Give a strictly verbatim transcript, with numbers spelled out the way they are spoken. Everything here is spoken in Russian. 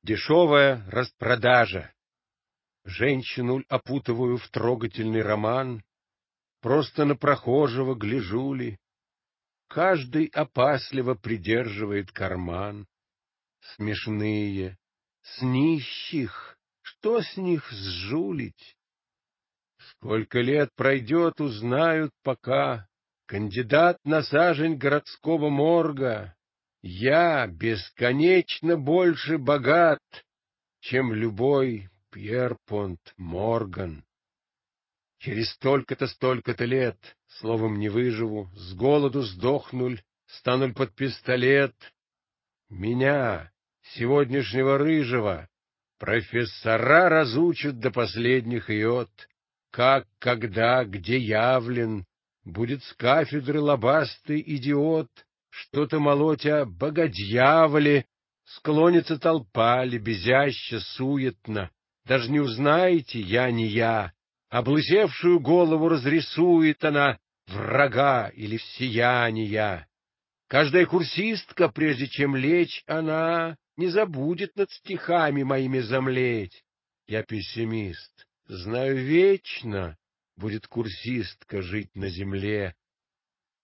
Дешевая распродажа. Женщину опутываю в трогательный роман, просто на прохожего гляжу ли. Каждый опасливо придерживает карман. Смешные, с нищих, что с них сжулить? Сколько лет пройдет, узнают пока. Кандидат на сажень городского морга. Я бесконечно больше богат, чем любой Пьерпонт Морган. Через столько-то, столько-то лет, словом, не выживу, с голоду сдохнуль, стануль под пистолет. Меня, сегодняшнего рыжего, профессора разучат до последних йод. Как, когда, где явлен, будет с кафедры лобастый идиот, что-то молотя богодьяволе, склонится толпа, лебезяще, суетно. Даже не узнаете, я не я. Облысевшую голову разрисует она врага или всеяния. Каждая курсистка, прежде чем лечь, она не забудет над стихами моими замлеть. Я пессимист, знаю, вечно будет курсистка жить на земле.